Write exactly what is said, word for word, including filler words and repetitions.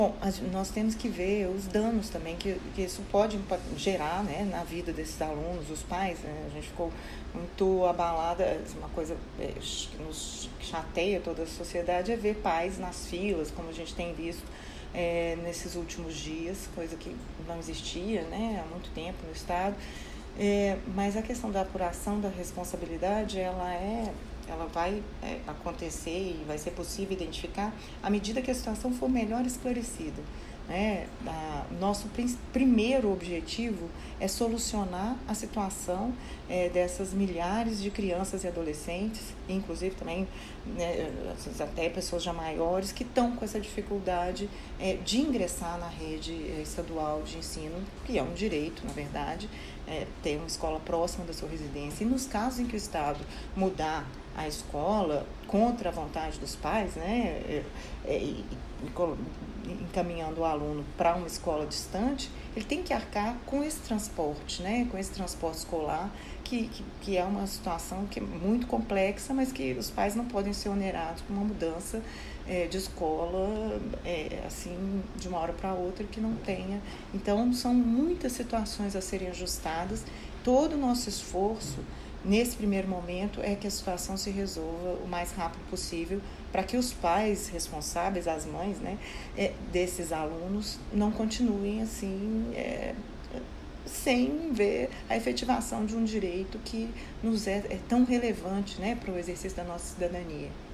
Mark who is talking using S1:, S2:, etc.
S1: Bom, a gen- nós temos que ver os danos também que, que isso pode impa- gerar, né, na vida desses alunos, os pais, né? A gente ficou muito abalada, uma coisa é, ch- que nos chateia toda a sociedade é ver pais nas filas, como a gente tem visto é, nesses últimos dias, coisa que não existia, né, há muito tempo no Estado. É, mas a questão da apuração da responsabilidade, ela é, ela vai é, acontecer e vai ser possível identificar à medida que a situação for melhor esclarecida. Né? A, nosso prin- primeiro objetivo é solucionar a situação é, dessas milhares de crianças e adolescentes, inclusive também né, até pessoas já maiores que estão com essa dificuldade é, de ingressar na rede estadual de ensino, que é um direito, na verdade, é, ter uma escola próxima da sua residência. E nos casos em que o Estado mudar a escola contra a vontade dos pais, né, é, é, e, e, encaminhando o aluno para uma escola distante, ele tem que arcar com esse transporte, né, com esse transporte escolar, que, que, que é uma situação que é muito complexa, mas que os pais não podem ser onerados com uma mudança é, de escola, é, assim, de uma hora para outra, que não tenha. Então, são muitas situações a serem ajustadas. Todo o nosso esforço, nesse primeiro momento, é que a situação se resolva o mais rápido possível, para que os pais responsáveis, as mães, né, é, desses alunos, não continuem assim, é, sem ver a efetivação de um direito que nos é, é tão relevante, né, para o exercício da nossa cidadania.